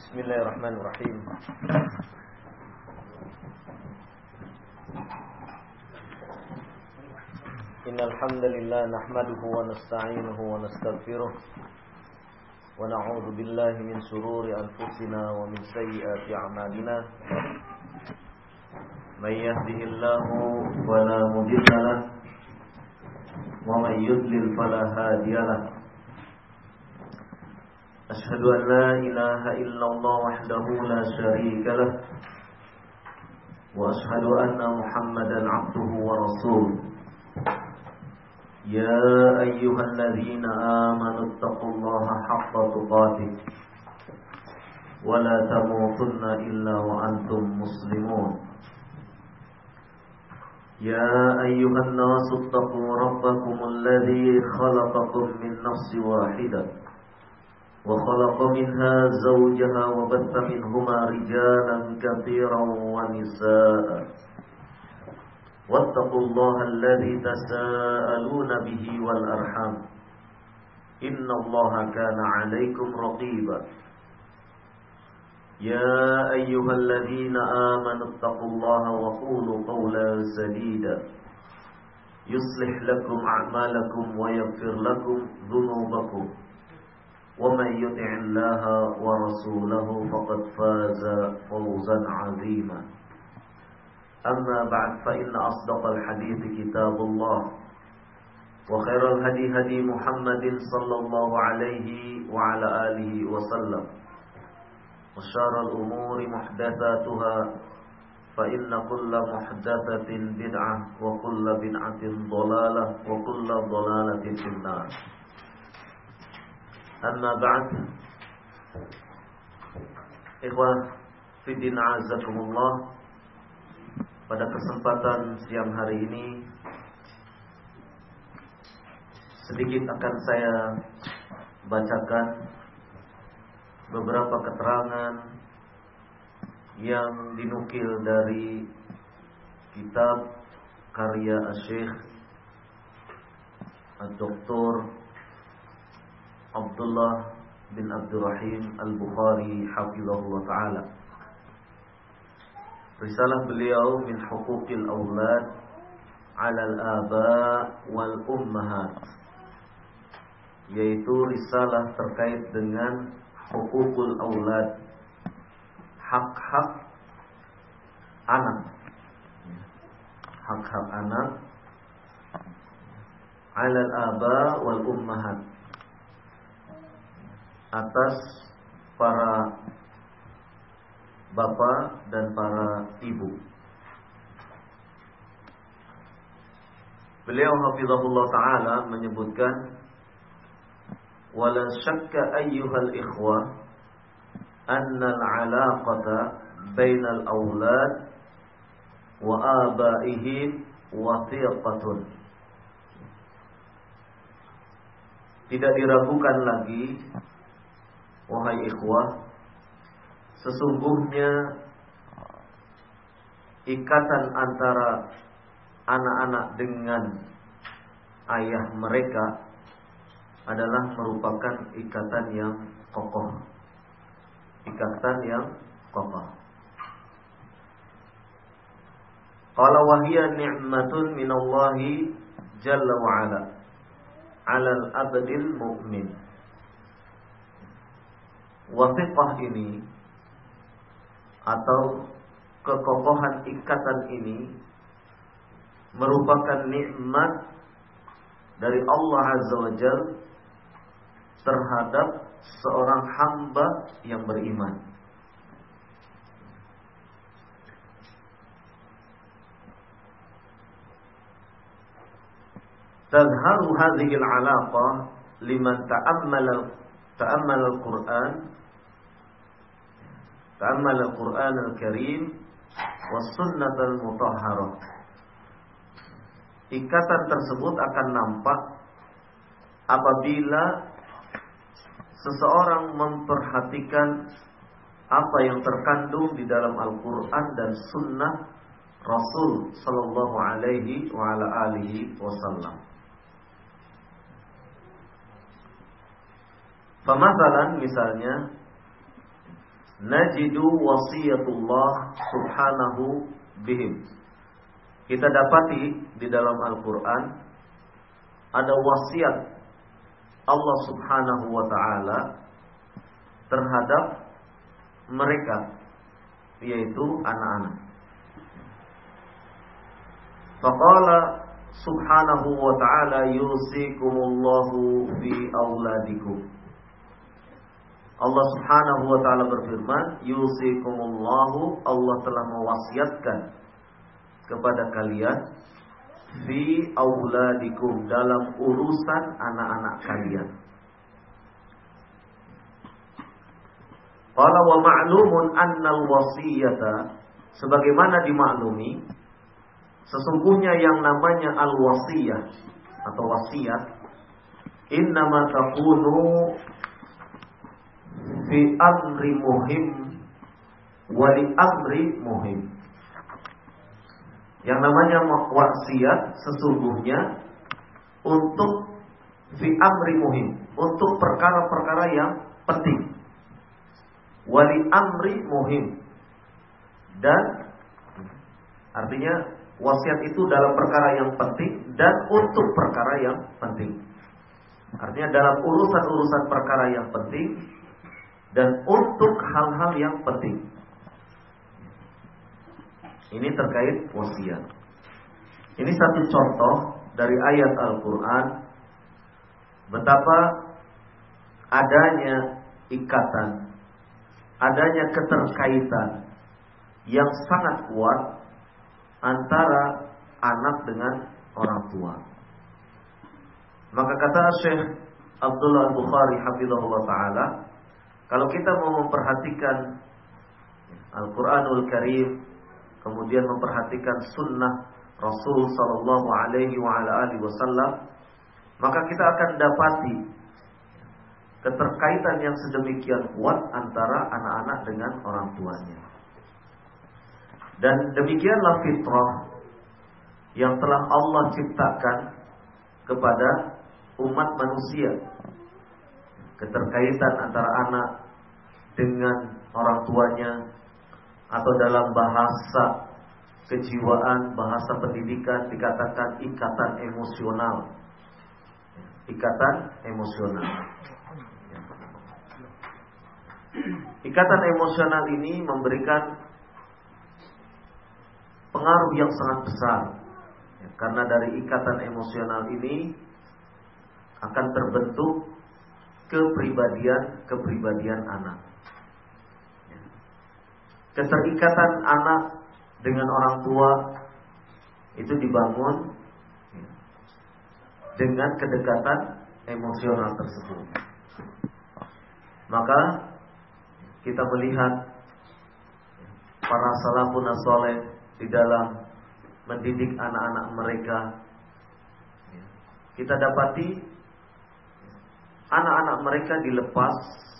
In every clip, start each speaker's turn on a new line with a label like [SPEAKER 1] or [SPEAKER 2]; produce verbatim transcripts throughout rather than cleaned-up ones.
[SPEAKER 1] Bismillahirrahmanirrahim. Innal hamdalillah nahmaduhu wa nasta'inuhu wa nastaghfiruh wa na'udzu billahi min shururi anfusina wa min sayyiati a'malina. May yahdihillahu fala mudilla lahu wa may yudlil fala hadiya lahu. Ashhadu an la ilaha illallah wahdahu la syarika lah wa ashhadu anna Muhammadan 'abduhu wa rasuluh. Ya ayyuhalladzina amanu taqullaha haqqa tuqatih wa la tamutunna illa wa antum muslimun. Ya ayyuhan nasu taqu rabbakumul ladzi khalaqakum min nafsin wahidah wa khalaqa minha zawjaha wa batha minhuma rijalan katsiran wa nisaa'a wattaqullaha alladzi tasaaluna bihi wal arham innallaha kana 'alaykum raqiba. Ya ayyuhalladzina amanu taqullaha wa qulu qawlan sadida yuslih lakum a'malakum wa yaghfir lakum dhunubakum. وَمَنْ يُطِعِ اللَّهَ وَرَسُولَهُ فَقَدْ فَازَ فَوْزًا عَظِيمًا. أما بعد فإن أصدق الحديث كتاب الله وخير الهدي هدي محمد صلى الله عليه وعلى آله وسلم وشر الأمور محدثاتها فإن كل محدثة بدعة وكل بدعة ضلالة وكل ضلالة في النار. Amma ba'd. Ikhwah fiddin a'azakumullah. Pada kesempatan siang hari ini sedikit akan saya bacakan beberapa keterangan yang dinukil dari kitab karya Syekh Ad-Doktor Abdullah bin Abdurrahim Al-Bukhari hafizahullah ta'ala. Risalah beliau min huquqil awlad 'ala al-aba' wal ummahat, yaitu risalah terkait dengan huququl awlad, hak-hak anak, hak-hak anak 'ala al-aba' wal ummahat, atas para bapak dan para ibu. Beliau hafizahullah ta'ala menyebutkan, wala syakka ayyuhal ikhwah anna al-alaqata bainal awlad wa abaihim wathiqatun. Tidak diragukan lagi, wahai ikhwah, sesungguhnya ikatan antara anak-anak dengan ayah mereka adalah merupakan ikatan yang kokoh. Ikatan yang kokoh. Qala wa hiya ni'matun minallahi jalla wa ala 'alal abdil mu'min. Wathiqah ini atau kekokohan ikatan ini merupakan nikmat dari Allah Azza wa Jalla terhadap seorang hamba yang beriman. Tadharu hadhihi al-'alaqah liman ta'ammala ta'ammala al-Qur'an ta'ammala al-Qur'an al-Karim was sunnah al-mutahharah. Ikatan tersebut akan nampak apabila seseorang memperhatikan apa yang terkandung di dalam Al-Quran dan Sunnah Rasul Sallallahu Alaihi wa ala alihi Wasallam. Famathalan, misalnya, najidu wasiyatullah subhanahu bihim. Kita dapati di dalam Al-Quran ada wasiat Allah subhanahu wa ta'ala terhadap mereka, yaitu anak-anak. Faqala subhanahu wa ta'ala yusikumullahu fi auladikum. Allah subhanahu wa ta'ala berfirman, yusikumullahu, Allah telah mewasiatkan kepada kalian fi auladikum, dalam urusan anak-anak kalian. Qala wa ma'lumun annal wasiyata, sebagaimana dimaklumi, sesungguhnya yang namanya al-wasiyah atau wasiat innama takunu fi amri muhim wa li amri muhim. Yang namanya wasiat sesungguhnya untuk fi amri muhim, untuk perkara-perkara yang penting. Wa li amri muhim, dan artinya wasiat itu dalam perkara yang penting dan untuk perkara yang penting. Artinya dalam urusan-urusan perkara yang penting dan untuk hal-hal yang penting. Ini terkait wasiat. Ini satu contoh dari ayat Al-Quran betapa adanya ikatan, adanya keterkaitan yang sangat kuat antara anak dengan orang tua. Maka kata Syekh Abdullah Al-Bukhari hafizahullah ta'ala, kalau kita mau memperhatikan Al-Quranul Karim, kemudian memperhatikan sunnah Rasul sallallahu alaihi wa ala alihi wasallam, maka kita akan dapati keterkaitan yang sedemikian kuat antara anak-anak dengan orang tuanya. Dan demikianlah fitrah yang telah Allah ciptakan kepada umat manusia. Keterkaitan antara anak dengan orang tuanya, atau dalam bahasa kejiwaan, bahasa pendidikan dikatakan ikatan emosional. Ikatan emosional. Ikatan emosional ini memberikan pengaruh yang sangat besar, karena dari ikatan emosional ini akan terbentuk kepribadian-kepribadian anak. Keterikatan anak dengan orang tua itu dibangun dengan kedekatan emosional tersebut. Maka kita melihat para salafun as-saleh di dalam mendidik anak-anak mereka, kita dapati anak-anak mereka dilepas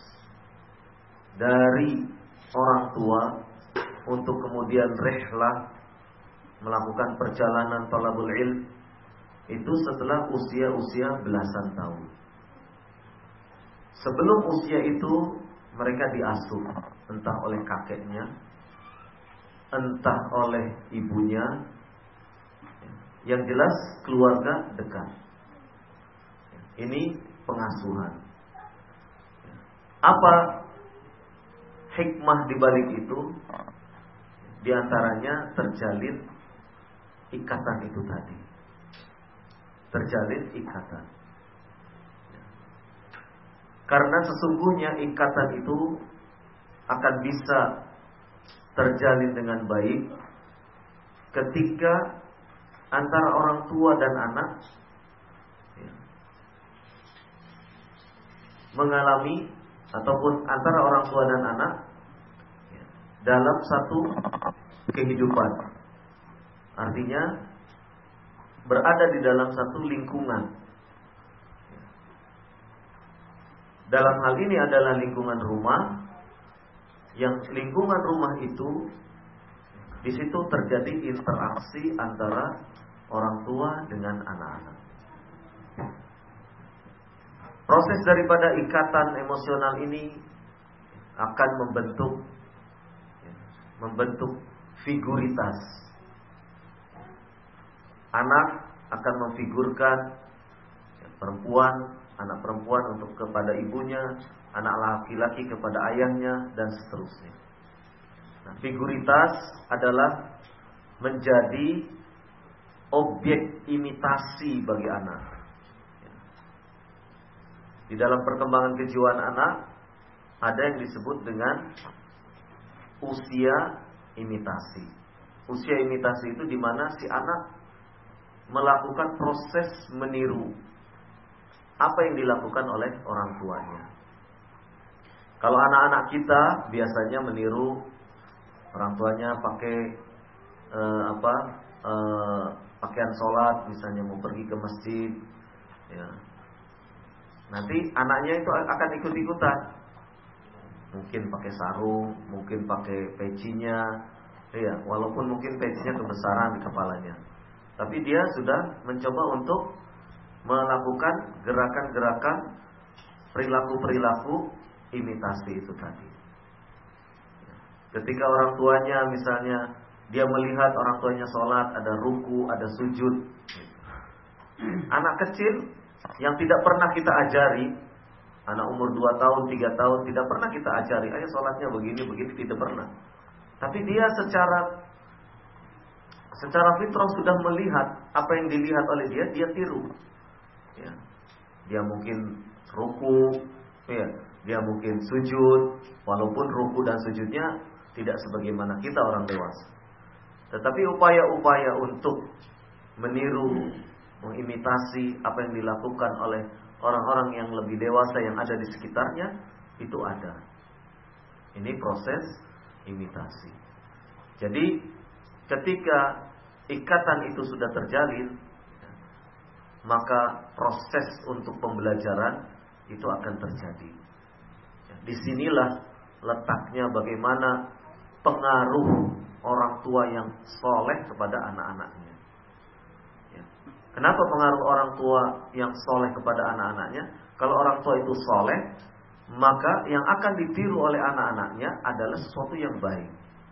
[SPEAKER 1] dari orang tua untuk kemudian rihlah, melakukan perjalanan talabul ilm, itu setelah usia-usia belasan tahun. Sebelum usia itu mereka diasuh entah oleh kakeknya, entah oleh ibunya, yang jelas keluarga dekat. Ini pengasuhan. Apa hikmah dibalik itu? Di antaranya terjalin ikatan itu tadi. Terjalin ikatan. Karena sesungguhnya ikatan itu akan bisa terjalin dengan baik ketika antara orang tua dan anak ya, mengalami, ataupun antara orang tua dan anak ya, dalam satu kehidupan. Artinya berada di dalam satu lingkungan. Dalam hal ini adalah lingkungan rumah, yang lingkungan rumah itu di situ terjadi interaksi antara orang tua dengan anak-anak. Proses daripada ikatan emosional ini akan membentuk membentuk figuritas. Anak akan memfigurkan perempuan, anak perempuan untuk kepada ibunya, anak laki-laki kepada ayahnya, dan seterusnya. Nah, figuritas adalah menjadi objek imitasi bagi anak. Di dalam perkembangan kejiwaan anak ada yang disebut dengan usia imitasi. Usia imitasi itu di mana si anak melakukan proses meniru apa yang dilakukan oleh orang tuanya. Kalau anak-anak kita biasanya meniru orang tuanya pakai eh, apa eh, pakaian sholat, misalnya mau pergi ke masjid, ya. Nanti anaknya itu akan ikut-ikutan. Mungkin pakai sarung, mungkin pakai pecinya, ya, walaupun mungkin pecinya kebesaran di kepalanya. Tapi dia sudah mencoba untuk melakukan gerakan-gerakan perilaku-perilaku imitasi itu tadi. Ketika orang tuanya misalnya dia melihat orang tuanya sholat, ada ruku, ada sujud. Anak kecil yang tidak pernah kita ajari, anak umur dua tahun, tiga tahun, tidak pernah kita ajari, ayo sholatnya begini, begini, tidak pernah. Tapi dia secara secara fitrah sudah melihat apa yang dilihat oleh dia, dia tiru. Ya. Dia mungkin ruku, ya, dia mungkin sujud, walaupun ruku dan sujudnya tidak sebagaimana kita orang dewasa. Tetapi upaya-upaya untuk meniru, mengimitasi apa yang dilakukan oleh orang-orang yang lebih dewasa yang ada di sekitarnya, itu ada. Ini proses imitasi. Jadi ketika ikatan itu sudah terjalin, maka proses untuk pembelajaran itu akan terjadi. Disinilah letaknya bagaimana pengaruh orang tua yang soleh kepada anak-anaknya. Kenapa pengaruh orang tua yang soleh kepada anak-anaknya? Kalau orang tua itu soleh, maka yang akan ditiru oleh anak-anaknya adalah sesuatu yang baik.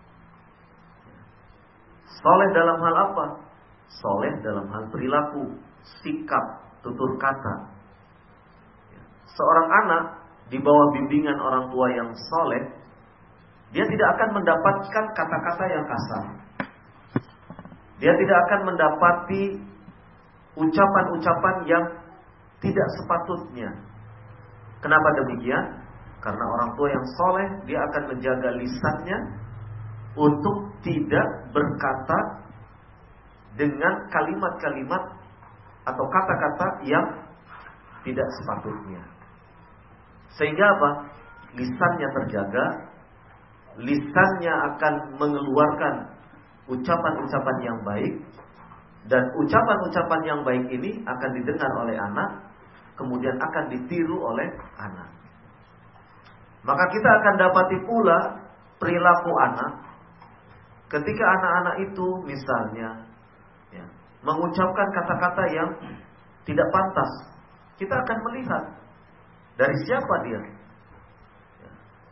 [SPEAKER 1] Soleh dalam hal apa? Soleh dalam hal perilaku, sikap, tutur kata. Seorang anak di bawah bimbingan orang tua yang soleh, dia tidak akan mendapatkan kata-kata yang kasar. Dia tidak akan mendapati ucapan-ucapan yang tidak sepatutnya. Kenapa demikian? Karena orang tua yang soleh, dia akan menjaga lisannya untuk tidak berkata dengan kalimat-kalimat atau kata-kata yang tidak sepatutnya. Sehingga apa? Lisannya terjaga, lisannya akan mengeluarkan ucapan-ucapan yang baik, dan ucapan-ucapan yang baik ini akan didengar oleh anak, kemudian akan ditiru oleh anak. Maka kita akan dapati pula perilaku anak ketika anak-anak itu misalnya ya, mengucapkan kata-kata yang tidak pantas. Kita akan melihat dari siapa dia. Ya.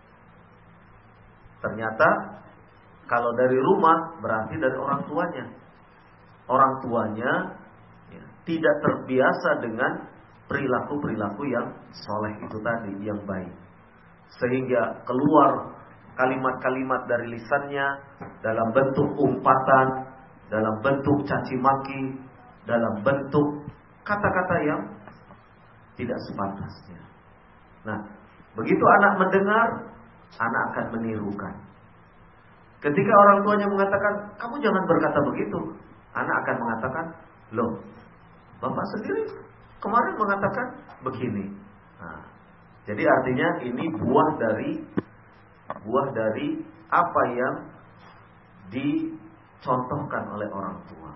[SPEAKER 1] Ternyata kalau dari rumah berarti dari orang tuanya. Orang tuanya ya, tidak terbiasa dengan perilaku-perilaku yang soleh itu tadi, yang baik. Sehingga keluar kalimat-kalimat dari lisannya dalam bentuk umpatan, dalam bentuk caci maki, dalam bentuk kata-kata yang tidak sepantasnya. Nah, begitu anak mendengar, anak akan menirukan. Ketika orang tuanya mengatakan, kamu jangan berkata begitu, anak akan mengatakan, loh, bapak sendiri kemarin mengatakan begini. Nah, jadi artinya ini buah dari buah dari apa yang dicontohkan oleh orang tua.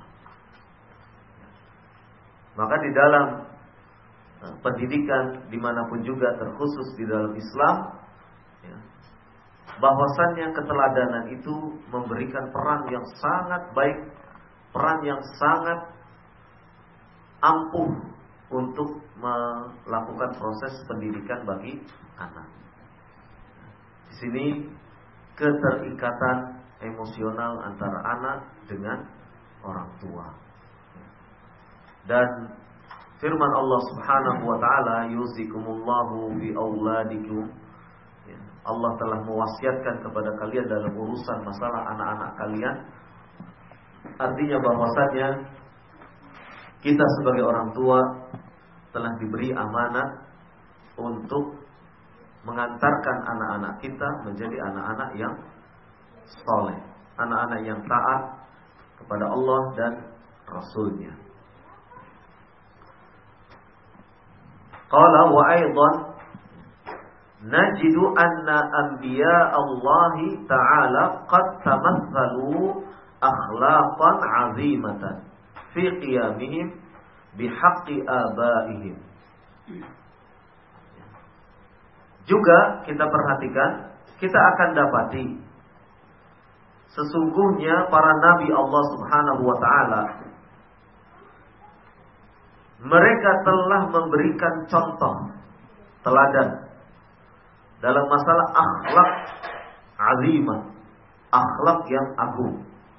[SPEAKER 1] Maka di dalam pendidikan dimanapun juga, terkhusus di dalam Islam, ya, bahwasannya keteladanan itu memberikan peran yang sangat baik, peran yang sangat ampuh untuk melakukan proses pendidikan bagi anak. Di sini keterikatan emosional antara anak dengan orang tua. Dan firman Allah Subhanahu wa taala, yusikumullahu fi auladikum. Allah telah mewasiatkan kepada kalian dalam urusan masalah anak-anak kalian. Artinya bahwasanya kita sebagai orang tua telah diberi amanat untuk mengantarkan anak-anak kita menjadi anak-anak yang saleh, anak-anak yang taat kepada Allah dan Rasul-Nya. Qala wa aidan najidu anna anbiya Allah ta'ala qad tamathalu akhlaqan 'azimatan fi qiyamihim bihaqqi abaihim. Juga kita perhatikan, kita akan dapati sesungguhnya para nabi Allah Subhanahu wa taala mereka telah memberikan contoh teladan dalam masalah akhlak azimah, akhlak yang agung.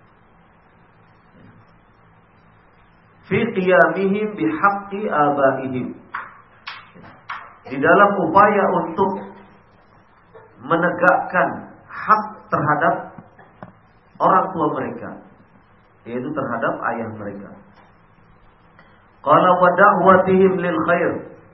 [SPEAKER 1] Fi qiyamihim bihaqqi abaihim, di dalam upaya untuk menegakkan hak terhadap orang tua mereka, yaitu terhadap ayah mereka. Qala wa da'watihim lil khair,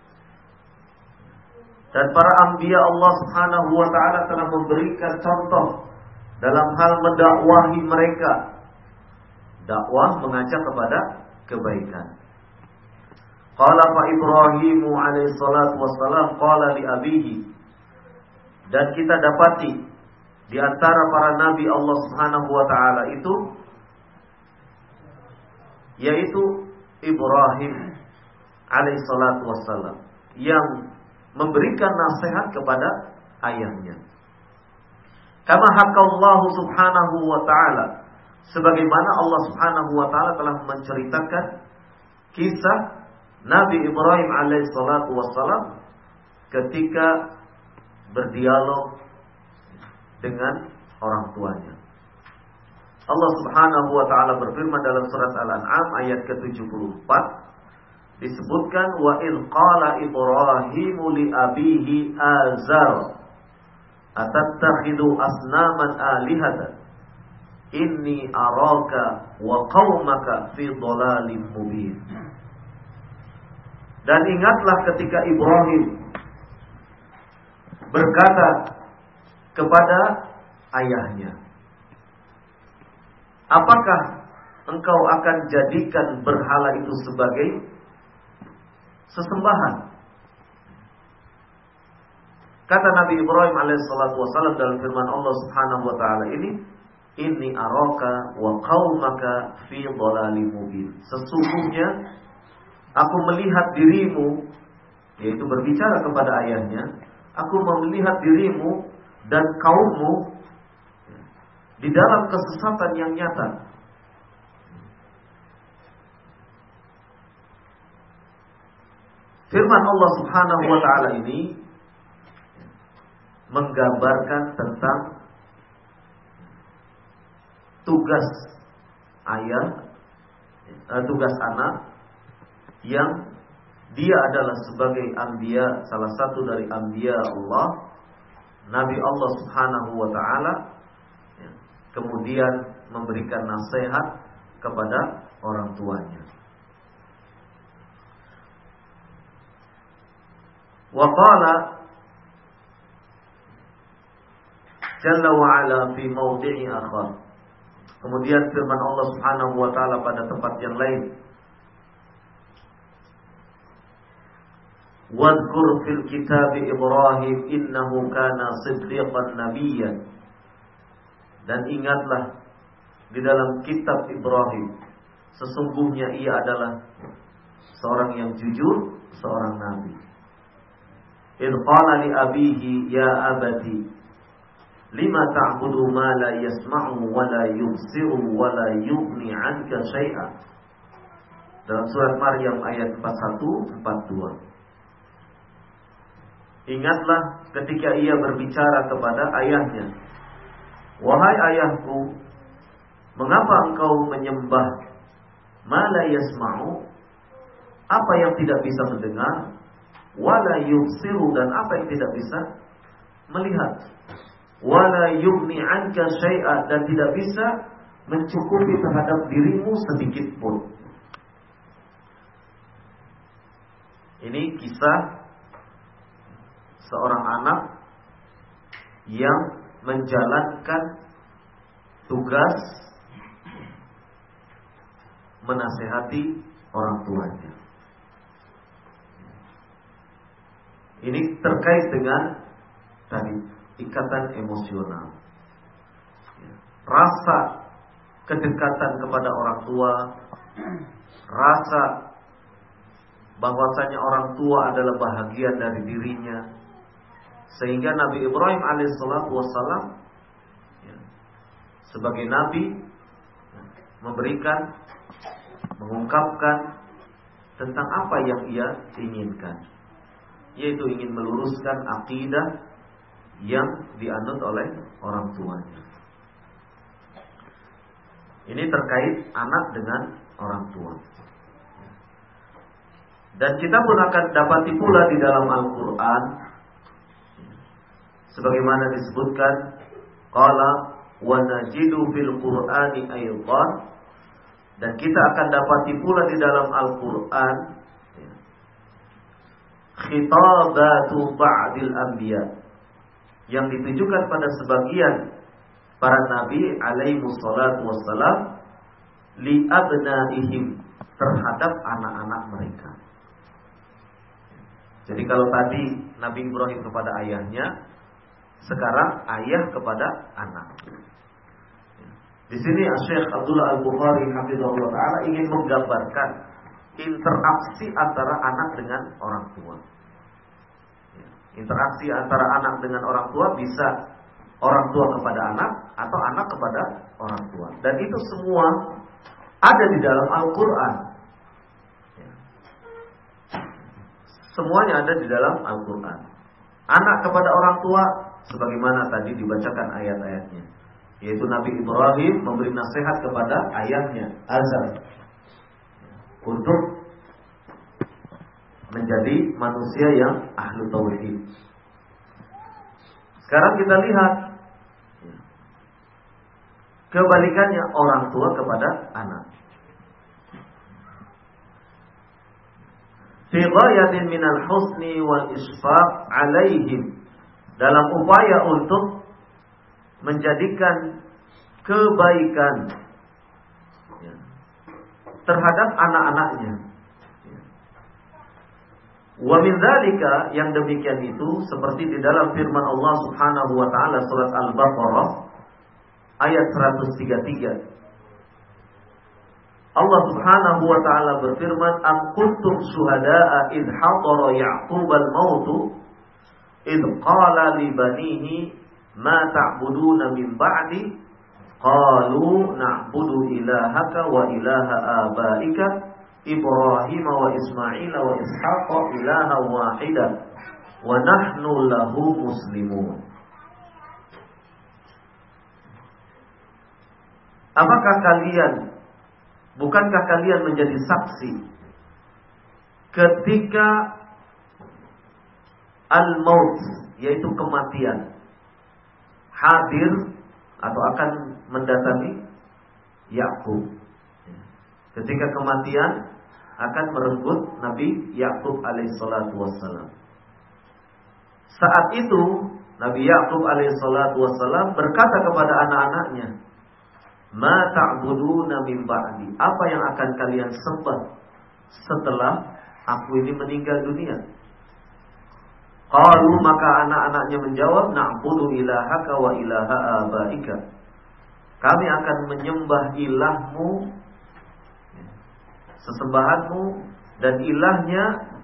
[SPEAKER 1] dan para anbiya Allah Subhanahu wa taala telah memberikan contoh dalam hal mendakwahi mereka. Dakwah mengajak kepada kebaikan. Qala fa Ibrahim alaihi salatu wassalam qala li abihi, dan kita dapati di antara para nabi Allah Subhanahu wa taala itu yaitu Ibrahim alaihi salatu wassalam yang memberikan nasihat kepada ayahnya. Kama hakallahu subhanahu wa ta'ala, sebagaimana Allah Subhanahu wa ta'ala telah menceritakan kisah Nabi Ibrahim alaihi salatu wassalam ketika berdialog dengan orang tuanya. Allah Subhanahu wa ta'ala berfirman dalam surat Al-An'am ayat ke tujuh puluh empat, disebutkan wa il qala Ibrahimu li abihi azar atattakhidu asnaman alihatan inni araka wa qaumaka fi dhalalim mubin. Dan ingatlah ketika Ibrahim berkata kepada ayahnya, apakah engkau akan jadikan berhala itu sebagai sesembahan? Kata Nabi Ibrahim alaihissalatu wassalam dalam firman Allah Subhanahu wa taala ini, inni araka wa qaumaka fi dhalalim mubin. Sesungguhnya aku melihat dirimu, yaitu berbicara kepada ayahnya, aku melihat dirimu dan kaummu di dalam kesesatan yang nyata. Firman Allah Subhanahu wa taala ini menggambarkan tentang tugas ayah, tugas anak yang dia adalah sebagai anbiya, salah satu dari anbiya Allah, Nabi Allah Subhanahu wa taala, kemudian memberikan nasihat kepada orang tuanya. Wa qala Jalla wa ala fi mawdi'i akhar. Kemudian firman Allah Subhanahu wa taala pada tempat yang lain, wadhkur fil kitab Ibrahim innahu kana siddiqan nabiyyan. Dan ingatlah di dalam kitab Ibrahim, sesungguhnya ia adalah seorang yang jujur, seorang nabi. In qala li abihi ya abati lima ta'budu ma la yasma'u wa la yubsiru wa la yughni 'anka syai'a. Dalam surat Maryam ayat empat puluh satu empat puluh dua. Ingatlah ketika ia berbicara kepada ayahnya, wahai ayahku, mengapa engkau menyembah ma la yasma'u, apa yang tidak bisa mendengar, wala yubsiru, dan apa yang tidak bisa melihat, wala yughni anka syai'a, dan tidak bisa mencukupi terhadap dirimu sedikit pun. Ini kisah seorang anak yang menjalankan tugas menasehati orang tuanya. Ini terkait dengan tadi ikatan emosional, rasa kedekatan kepada orang tua, rasa bahwasanya orang tua adalah bahagian dari dirinya, sehingga Nabi Ibrahim alaihissalatu wassalam ya, sebagai nabi ya, memberikan, mengungkapkan tentang apa yang ia inginkan, yaitu ingin meluruskan akidah yang dianut oleh orang tuanya. Ini terkait anak dengan orang tua. Dan kita pun akan dapati pula di dalam Al-Quran, sebagaimana disebutkan, qala wa najidu fil Qur'ani aydan, dan kita akan dapati pula di dalam Al-Quran khitabatu ba'dil anbiya, yang ditujukan pada sebagian para nabi alaihi wassalatu wassalam li abnaihim, terhadap anak-anak mereka. Jadi kalau tadi Nabi Ibrahim kepada ayahnya, sekarang ayah kepada anak. Di sini Syekh Abdullah Al-Bukhari hafizahullah taala ingin menggambarkan interaksi antara anak dengan orang tua. Interaksi antara anak dengan orang tua bisa orang tua kepada anak atau anak kepada orang tua. Dan itu semua ada di dalam Al-Quran. Semuanya ada di dalam Al-Quran. Anak kepada orang tua, sebagaimana tadi dibacakan ayat-ayatnya, yaitu Nabi Ibrahim memberi nasihat kepada ayahnya Azar untuk menjadi manusia yang ahlu tauhid. Sekarang kita lihat kebalikannya, orang tua kepada anak. Fi ghayatin minal husni wal isfaq alaihim, dalam upaya untuk menjadikan kebaikan ya, terhadap anak-anaknya. Wa min dzalika, yang demikian itu seperti di dalam firman Allah Subhanahu wa taala surat Al-Baqarah ayat seratus tiga puluh tiga. Allah Subhanahu wa taala berfirman, "Am kuntum syuhada'a idh hadara Ya'qub al-maut idh qala li banihi ma ta'buduna min ba'di qalu na'budu ilahaka wa ilaha abaika Ibrahim wa Ismail wa Ishaq ilaha wahida wa nahnu lahu muslimun." Apakah kalian, bukankah kalian menjadi saksi ketika al-maut, yaitu kematian, hadir atau akan mendatangi Yakub? Ketika kematian akan merenggut Nabi Yakub alaihissalatu wassalam. Saat itu Nabi Yakub alaihissalatu wassalam berkata kepada anak-anaknya, "Ma ta'buduna min ba'di?" Apa yang akan kalian sembah setelah aku ini meninggal dunia? Qalu, maka anak-anaknya menjawab, "Na'budu ilahaka wa ilaha abaika." Kami akan menyembah ilahmu, sesembahanmu, dan ilahnya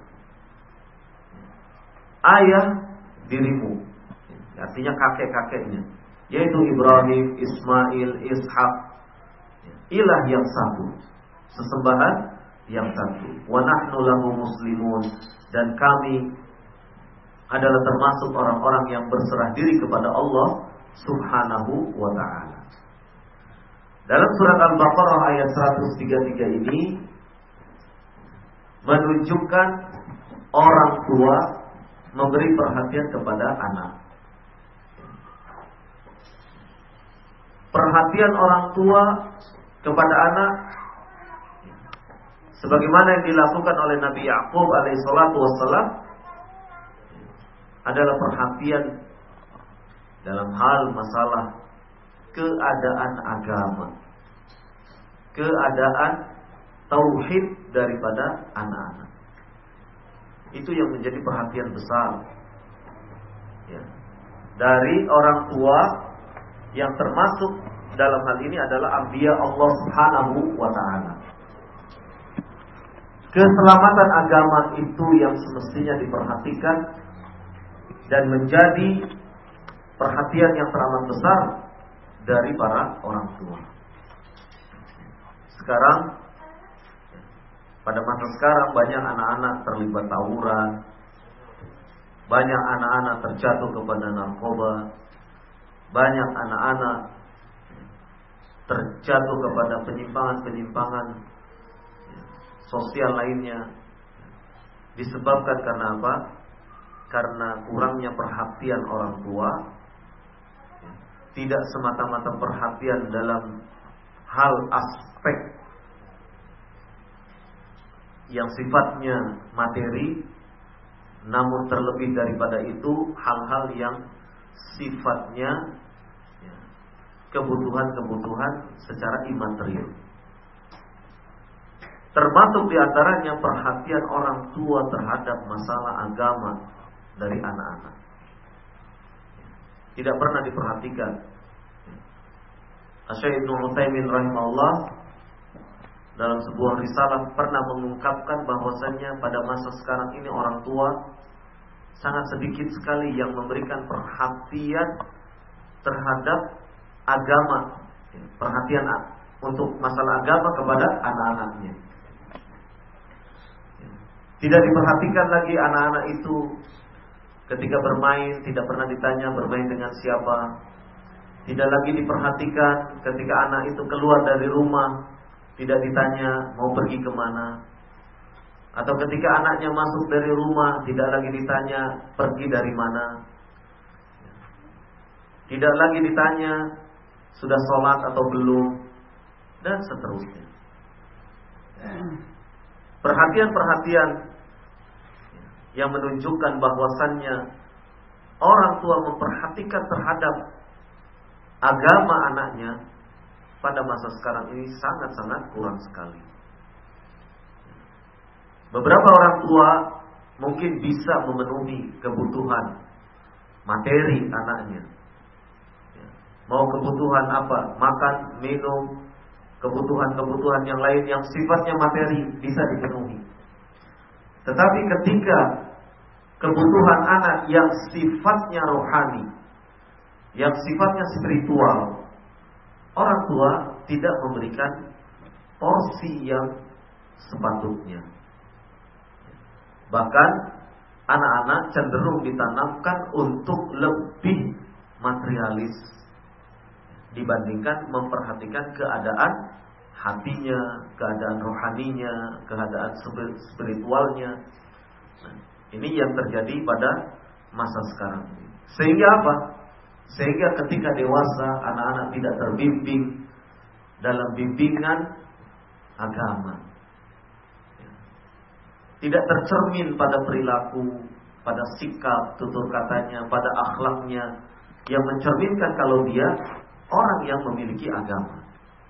[SPEAKER 1] ayah dirimu, artinya kakek-kakeknya, yaitu Ibrahim, Ismail, Ishak, ilah yang satu, sesembahan yang satu. Wa nahnu lahu muslimun, dan kami adalah termasuk orang-orang yang berserah diri kepada Allah Subhanahu wa ta'ala. Dalam surat Al-Baqarah ayat seratus tiga puluh tiga ini menunjukkan orang tua memberi perhatian kepada anak. Perhatian orang tua kepada anak sebagaimana yang dilakukan oleh Nabi Ya'qub alaihi salatu wassalam adalah perhatian dalam hal masalah keadaan agama, keadaan tauhid daripada anak-anak. Itu yang menjadi perhatian besar ya, dari orang tua yang termasuk dalam hal ini adalah anbiya Allah Subhanahu wa ta'ala. Keselamatan agama itu yang semestinya diperhatikan dan menjadi perhatian yang teramat besar dari para orang tua. Sekarang, pada masa sekarang banyak anak-anak terlibat tawuran, banyak anak-anak terjatuh kepada narkoba, banyak anak-anak terjatuh kepada penyimpangan-penyimpangan sosial lainnya. Disebabkan karena apa? Karena kurangnya perhatian orang tua. Tidak semata-mata perhatian dalam hal aspek yang sifatnya materi, namun terlebih daripada itu hal-hal yang sifatnya ya, kebutuhan-kebutuhan secara imaterial. Termasuk diantaranya perhatian orang tua terhadap masalah agama dari anak-anak. Tidak pernah diperhatikan. Asy-Syaikh Ibnu Utsaimin rahimahullah dalam sebuah risalah pernah mengungkapkan bahwasannya pada masa sekarang ini orang tua sangat sedikit sekali yang memberikan perhatian terhadap agama, perhatian untuk masalah agama kepada anak-anaknya. Tidak diperhatikan lagi anak-anak itu ketika bermain, tidak pernah ditanya bermain dengan siapa. Tidak lagi diperhatikan ketika anak itu keluar dari rumah, tidak ditanya mau pergi kemana. Atau ketika anaknya masuk dari rumah, tidak lagi ditanya pergi dari mana. Tidak lagi ditanya sudah sholat atau belum, dan seterusnya. Perhatian-perhatian yang menunjukkan bahwasannya orang tua memperhatikan terhadap agama anaknya pada masa sekarang ini sangat-sangat kurang sekali. Beberapa orang tua mungkin bisa memenuhi kebutuhan materi anaknya. Mau kebutuhan apa? Makan, minum, kebutuhan-kebutuhan yang lain yang sifatnya materi bisa dipenuhi. Tetapi ketika kebutuhan anak yang sifatnya rohani, yang sifatnya spiritual, orang tua tidak memberikan porsi yang sepatutnya. Bahkan anak-anak cenderung ditanamkan untuk lebih materialis dibandingkan memperhatikan keadaan hatinya, keadaan rohaninya, keadaan spiritualnya. Nah, ini yang terjadi pada masa sekarang ini. Sehingga apa? Sehingga ketika dewasa anak-anak tidak terbimbing dalam bimbingan agama, tidak tercermin pada perilaku, pada sikap, tutur katanya, pada akhlaknya, yang mencerminkan kalau dia orang yang memiliki agama.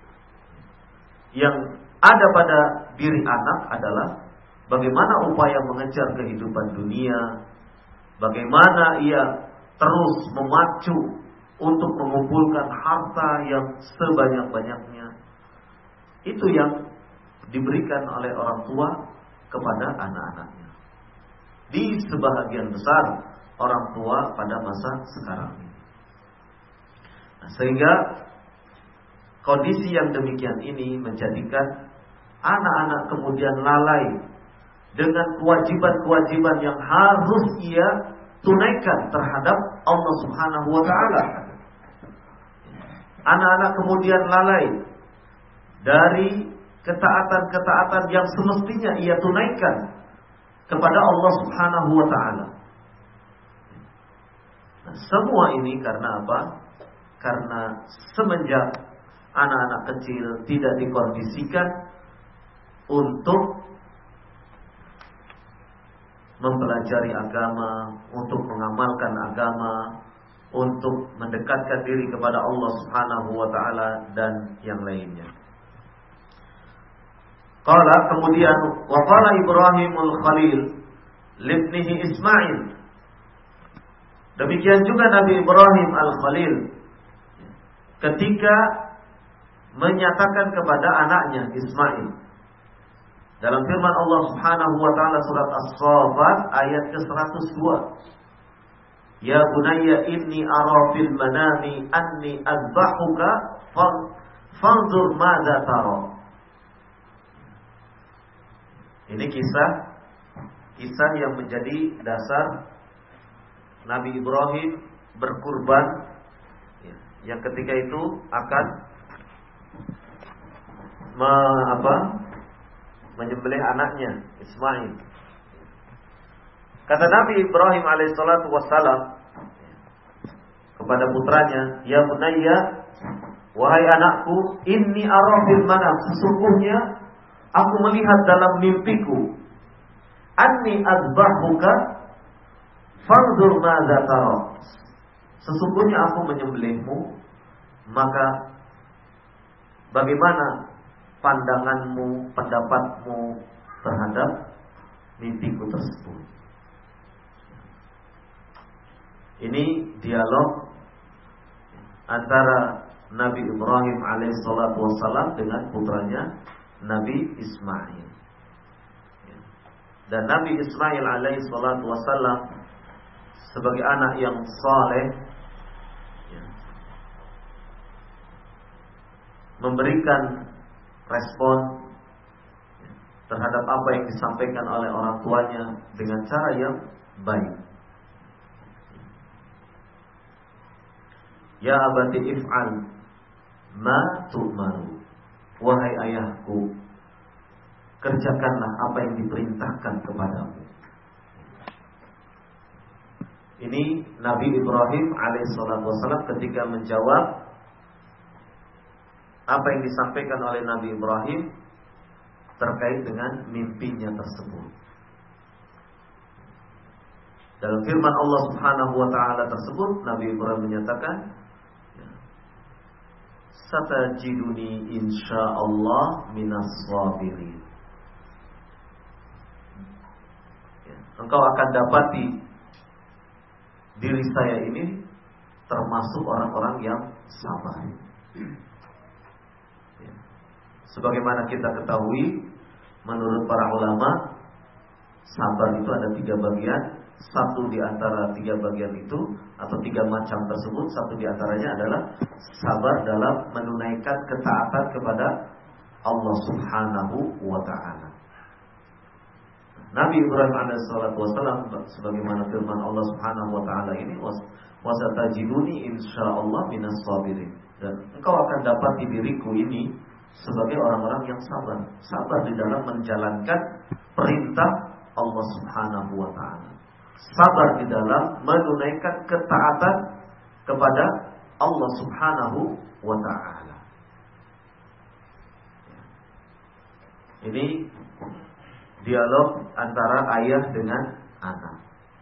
[SPEAKER 1] Yang ada pada diri anak adalah bagaimana upaya mengejar kehidupan dunia, bagaimana ia terus memacu untuk mengumpulkan harta yang sebanyak-banyaknya. Itu yang diberikan oleh orang tua kepada anak-anaknya. Di sebahagian besar orang tua pada masa sekarang ini. Nah, sehingga kondisi yang demikian ini menjadikan anak-anak kemudian lalai dengan kewajiban-kewajiban yang harus ia tunaikan terhadap Allah Subhanahu wa taala. Anak-anak kemudian lalai dari ketaatan-ketaatan yang semestinya ia tunaikan kepada Allah Subhanahu wa taala. Nah, semua ini karena apa? Karena semenjak anak-anak kecil tidak dikondisikan untuk mempelajari agama, untuk mengamalkan agama, untuk mendekatkan diri kepada Allah Subhanahu wa taala dan yang lainnya. Qala kemudian wa qala Ibrahimul Khalil libnihi Ismail. Demikian juga Nabi Ibrahim Al-Khalil ketika menyatakan kepada anaknya Ismail dalam firman Allah Subhanahu wa taala surat As-Saffat ayat ke seratus dua. Ya bunayya inni ara fil manami anni azbahuka fanzur madza tara. Ini kisah kisah yang menjadi dasar Nabi Ibrahim berkurban, ya, yang ketika itu akan me, apa, menyembelih anaknya Ismail. Kata Nabi Ibrahim alaihissalatu wassalam kepada putranya, ya bunayya, wahai anakku, inni ara fil manam, sesungguhnya aku melihat dalam mimpiku, anni azbahuka fanzur madza tara. Sesungguhnya aku menyembelihmu, maka bagaimana pandanganmu, pendapatmu terhadap mimpiku tersebut. Ini dialog antara Nabi Ibrahim alaihissalatu wassalam dengan putranya Nabi Ismail. Dan Nabi Ismail alaihissalatu wassalam sebagai anak yang saleh memberikan respon terhadap apa yang disampaikan oleh orang tuanya dengan cara yang baik. Ya abati if'al ma tu'maru. Wahai ayahku, kerjakanlah apa yang diperintahkan kepadamu. Ini Nabi Ibrahim alaihissalatu wassalam ketika menjawab apa yang disampaikan oleh Nabi Ibrahim terkait dengan mimpinya tersebut. Dalam firman Allah Subhanahu wa taala tersebut, Nabi Ibrahim menyatakan, satajiduni insyaallah minas sabirin. Engkau akan dapati diri saya ini termasuk orang-orang yang sabar. Sebagaimana kita ketahui, menurut para ulama, sabar itu ada tiga bagian. Satu di antara tiga bagian itu atau tiga macam tersebut, satu di antaranya adalah sabar dalam menunaikan ketaatan kepada Allah Subhanahu wa taala. Nabi Ibrahim alaihissalatu wassalam sebagaimana firman Allah Subhanahu wa taala ini, wasatajiduni insyaallah minas sabirin. Dan engkau akan dapat di diriku ini sebagai orang-orang yang sabar, sabar di dalam menjalankan perintah Allah Subhanahu wa taala. Sabar di dalam menunaikan ketaatan kepada Allah Subhanahu wa taala. Ini dialog antara ayah dengan anak,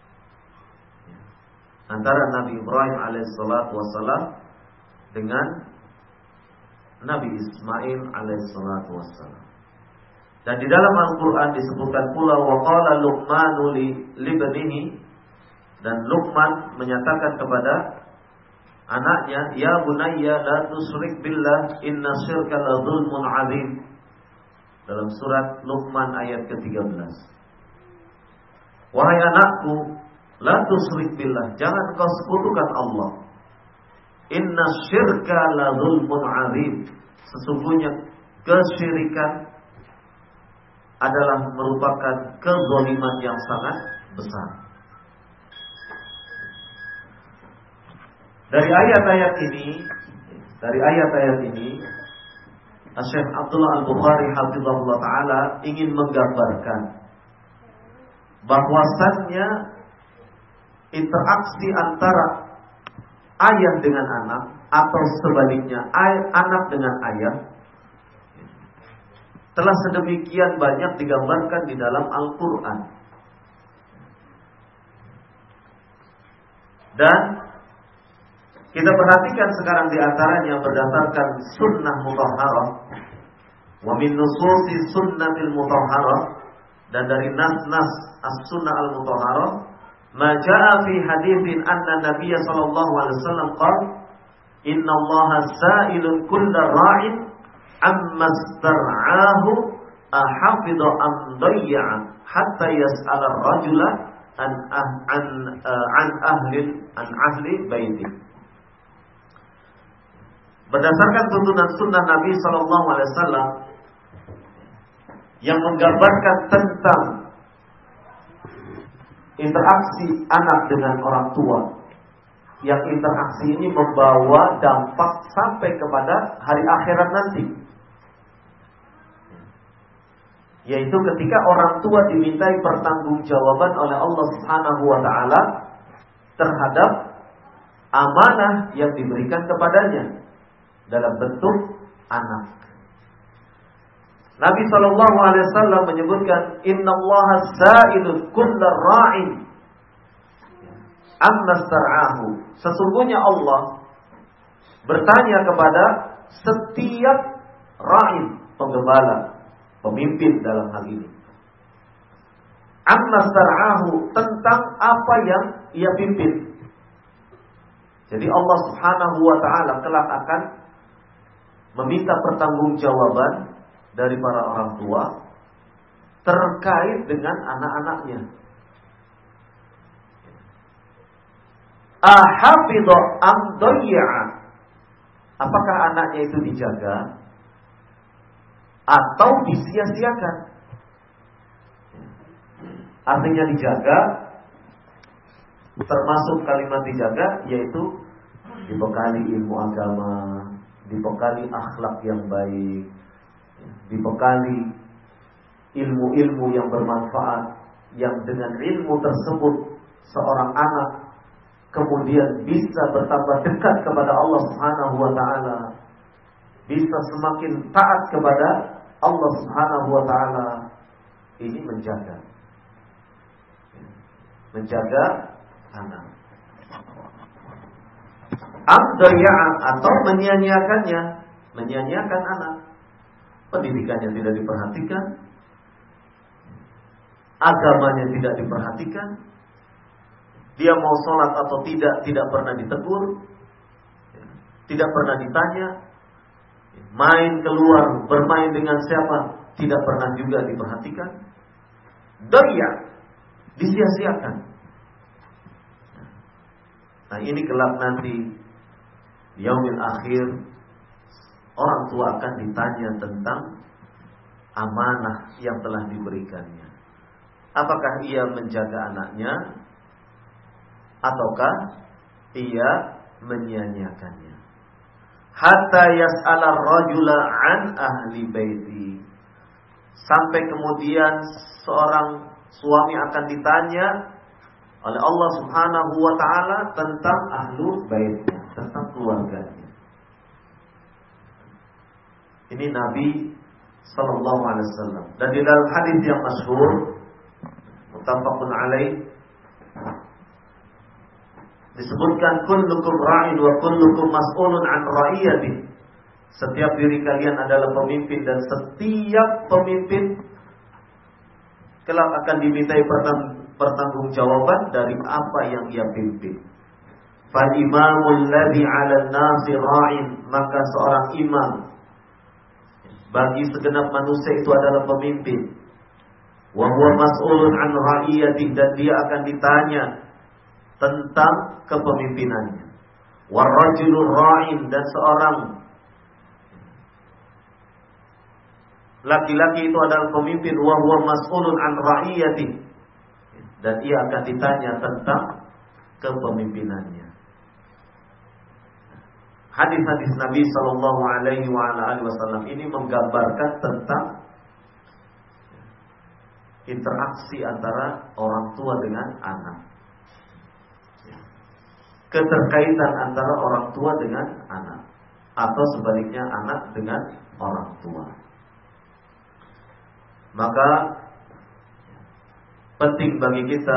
[SPEAKER 1] antara Nabi Ibrahim alaihissalatu wassalam dengan Nabi Ismail alaihissalatu wassalam. Dan di dalam Al-Quran disebutkan pula waqala Luqmanu li libnihi, dan Luqman menyatakan kepada anaknya, ya bunayya la tusyrik billah inna syirka la dzulmun adzim. Dalam surat Luqman ayat ke tiga belas. Wahai anakku, la tusyrik billah, jangan kau sekutukan Allah. Inna syirka la dzulmun adzim. Sesungguhnya kesyirikan adalah merupakan kezaliman yang sangat besar. Dari ayat-ayat ini, dari ayat-ayat ini, Syekh Abdullah Al-Bukhari hafizahullah taala ingin menggambarkan bahwasannya interaksi antara ayah dengan anak atau sebaliknya anak dengan ayah telah sedemikian banyak digambarkan di dalam Al-Quran. Dan kita perhatikan sekarang di antaranya berdasarkan sunnah mutahharah, wa min nususi sunnatil mutahharah, dan dari nas-nas as-sunnah al-mutahharah, ma jaa fi haditsin anna Nabiy sallallahu alaihi wasallam qala inna Allaha sa'ilun kullar ra'in amma star'ahu ahafidha am dayya'a hatta yas'ala ar-rajula an an an ahli an ahli baiti. Berdasarkan tuntunan sunnah Nabi sallallahu alaihi wasallam yang menggambarkan tentang interaksi anak dengan orang tua, yang interaksi ini membawa dampak sampai kepada hari akhirat nanti, yaitu ketika orang tua dimintai pertanggungjawaban oleh Allah Subhanahu wa taala terhadap amanah yang diberikan kepadanya dalam bentuk anak. Nabi sallallahu alaihi wasallam menyebutkan innallaha sa'ilun kullar ra'in amma star'ahu. Sesungguhnya Allah bertanya kepada setiap ra'in, penggembala, pemimpin dalam hal ini, amma star'ahu, tentang apa yang ia pimpin. Jadi Allah Subhanahu wa taala kelak akan meminta pertanggungjawaban dari para orang tua terkait dengan anak-anaknya. Ahafidha am dayya'a, apakah anaknya itu dijaga atau disia-siakan? Artinya dijaga, termasuk kalimat dijaga yaitu dibekali ilmu agama, dibekali akhlak yang baik, dibekali ilmu-ilmu yang bermanfaat, yang dengan ilmu tersebut seorang anak kemudian bisa bertambah dekat kepada Allah Subhanahu wa taala, bisa semakin taat kepada Allah Subhanahu wa taala. Ini menjaga menjaga anak. Amdaya atau menyia-nyiakannya, menyia-nyiakan anak. Pendidikannya tidak diperhatikan, agamanya tidak diperhatikan, dia mau sholat atau tidak tidak pernah ditegur, tidak pernah ditanya, main keluar bermain dengan siapa tidak pernah juga diperhatikan, daya, disia-siakan. Nah ini kelak nanti yaumil akhir, orang tua akan ditanya tentang amanah yang telah diberikannya. Apakah ia menjaga anaknya ataukah ia menyia-nyiakannya? Hatta yas'ala ar-rajula an ahli baiti, sampai kemudian seorang suami akan ditanya oleh Allah Subhanahu wa taala tentang ahlu baitnya, tentang keluarganya. Ini Nabi sallallahu alaihi wasallam. Dan di dalam hadis yang masyhur muttafaqun alaih disebutkan kullukum ra'in wa kullukum mas'ulun an ra'iyati. Setiap diri kalian adalah pemimpin dan setiap pemimpin kelak akan dimintai pertanggungjawaban dari apa yang ia pimpin. Fa imamul ladzi 'alan nasi ra'in, maka seorang imam bagi segenap manusia itu adalah pemimpin. Wa huwa mas'ulun an ra'iyati, dan dia akan ditanya tentang kepemimpinannya. Wa rajulur ra'in, dan seorang laki-laki itu adalah pemimpin. Wa huwa mas'ulun an ra'iyati, dan ia akan ditanya tentang kepemimpinannya. hadis-hadis Nabi Sallallahu Alaihi Wasallam ini menggambarkan tentang interaksi antara orang tua dengan anak, keterkaitan antara orang tua dengan anak, atau sebaliknya anak dengan orang tua. Maka penting bagi kita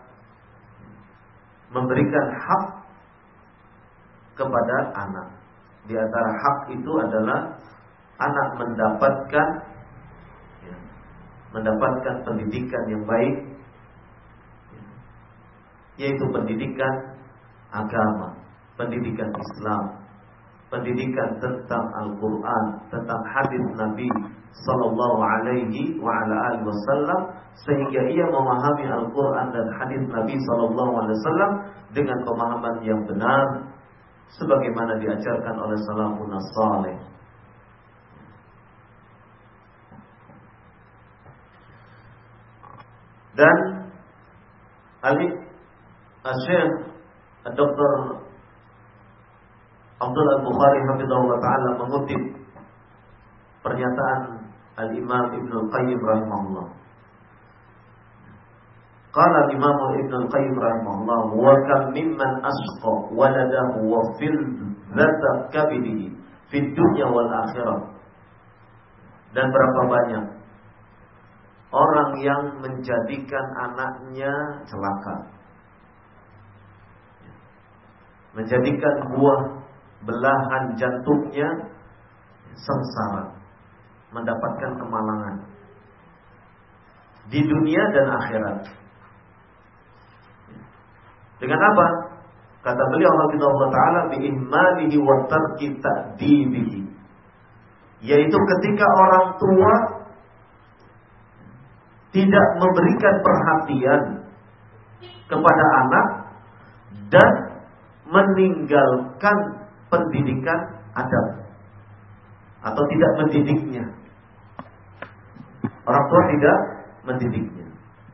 [SPEAKER 1] memberikan hak kepada anak. Di antara hak itu adalah anak mendapatkan ya, mendapatkan pendidikan yang baik, ya, yaitu pendidikan agama, pendidikan Islam, pendidikan tentang Al-Quran, tentang hadis Nabi Sallallahu Alaihi Wasallam, sehingga ia memahami Al-Quran dan hadis Nabi Sallallahu Alaihi Wasallam dengan pemahaman yang benar, sebagaimana diajarkan oleh salafun saleh. Dan Ali Syekh Doktor Abdul Al-Bukhari hafizahullah taala mengutip pernyataan Al-Imam Ibnu Al-Qayyim rahimahullah. Qala Imam Ibnu Al-Qayyim rahimahullah, wa kam mimman asqa waladahu wa fil dzata kabidihi fid dunya wal akhirah. Dan berapa banyak orang yang menjadikan anaknya celaka, menjadikan buah belahan jantungnya sengsara, mendapatkan kemalangan di dunia dan akhirat. Dengan apa? Kata beliau rahimahullah taala, bi ihmalihi wa tarki ta'dibihi, yaitu ketika orang tua tidak memberikan perhatian kepada anak dan meninggalkan pendidikan adab atau tidak mendidiknya. Orang tua tidak mendidiknya.